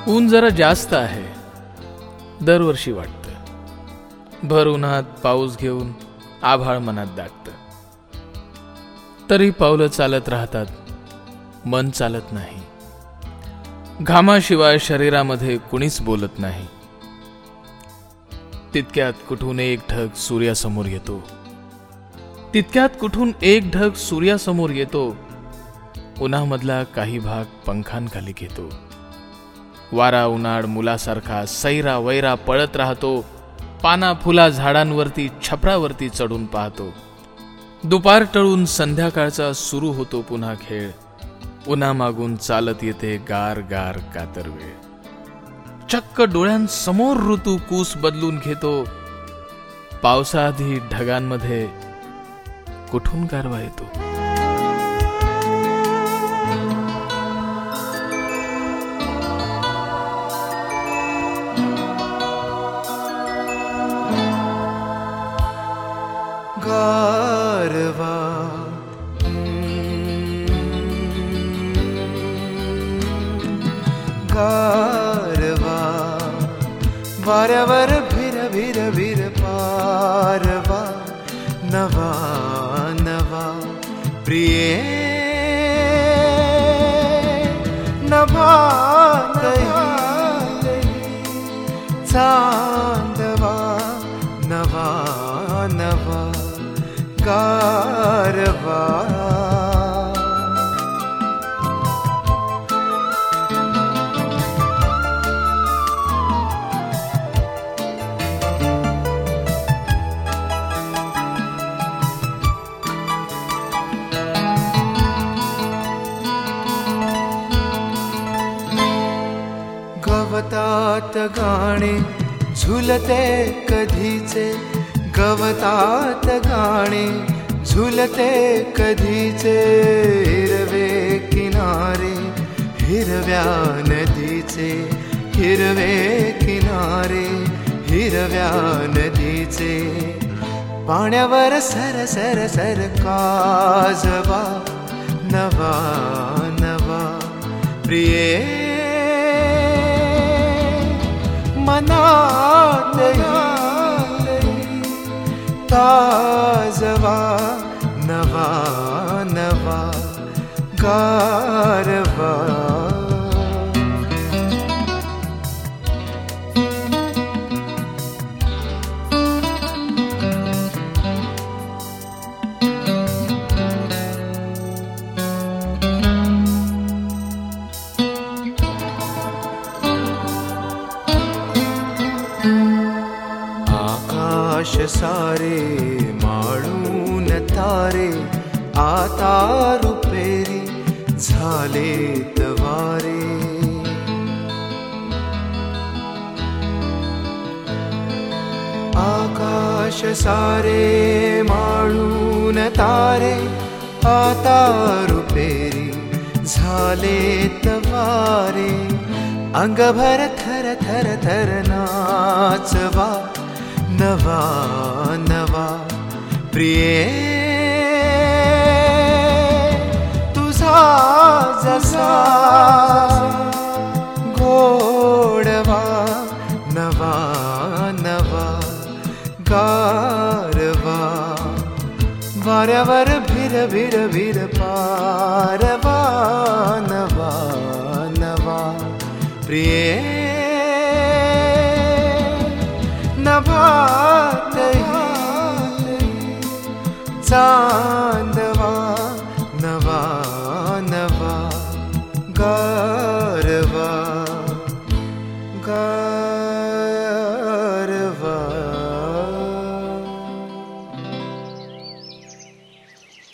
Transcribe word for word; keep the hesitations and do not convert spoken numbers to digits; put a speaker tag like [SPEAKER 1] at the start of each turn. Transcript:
[SPEAKER 1] ऊन जरा जास्त आहे, दरवर्षी वाटतं. भर उन्हात पाऊस घेऊन आभाळ मनात दागतं. तरी पावलं चालत राहतात, मन चालत नाही. घामाशिवाय शरीरामध्ये कुणीच बोलत नाही. तितक्यात कुठून एक ढग सूर्यासमोर येतो. तितक्यात कुठून एक ढग सूर्यासमोर येतो. उन्हामधला काही भाग पंखांखाली घेतो. वारा उन्हाळ मुलासारखा सैरा वैरा पळत राहतो. पाना फुला झाडांवरती छपरावरती चढून पाहतो. दुपार टळून संध्याकाळचा सुरू होतो पुन्हा खेळ. उन्हामागून चालत येते गार गार कातर वेळ. चक्क डोळ्यांसमोर ऋतू कूस बदलून घेतो. पावसाआधी ढगांमध्ये कुठून गारवा येतो.
[SPEAKER 2] गारवा गारवा वाऱ्यावर भिर भिर भिर पारवा. नवा नवा प्रिये नभा चांदवा. नवा नवा गारवा. गवतात गाणे झुलते कधीचे. गवतात गाणे झुलते कधीचे. हिरवे किनारे हिरव्या नदीचे. हिरवे किनारे हिरव्या नदीचे. पाण्यावर सर सर सर काजवा. नवा नवा प्रिये मनात ताजवा. नवा नवा गारवा. आकाश सारे माळून तारे आता रुपेरी झालेत वारे. आकाश सारे माळून तारे आता रुपेरी झालेत वारे. अंगभर थर थर थर नाचवा. नवा नवा प्रिये तुझा जसा गोडवा. नवा नवा गारवा. वाऱ्यावर भिर भिर भिर पारवा. नवा नवा प्रिये नभात चांदवा.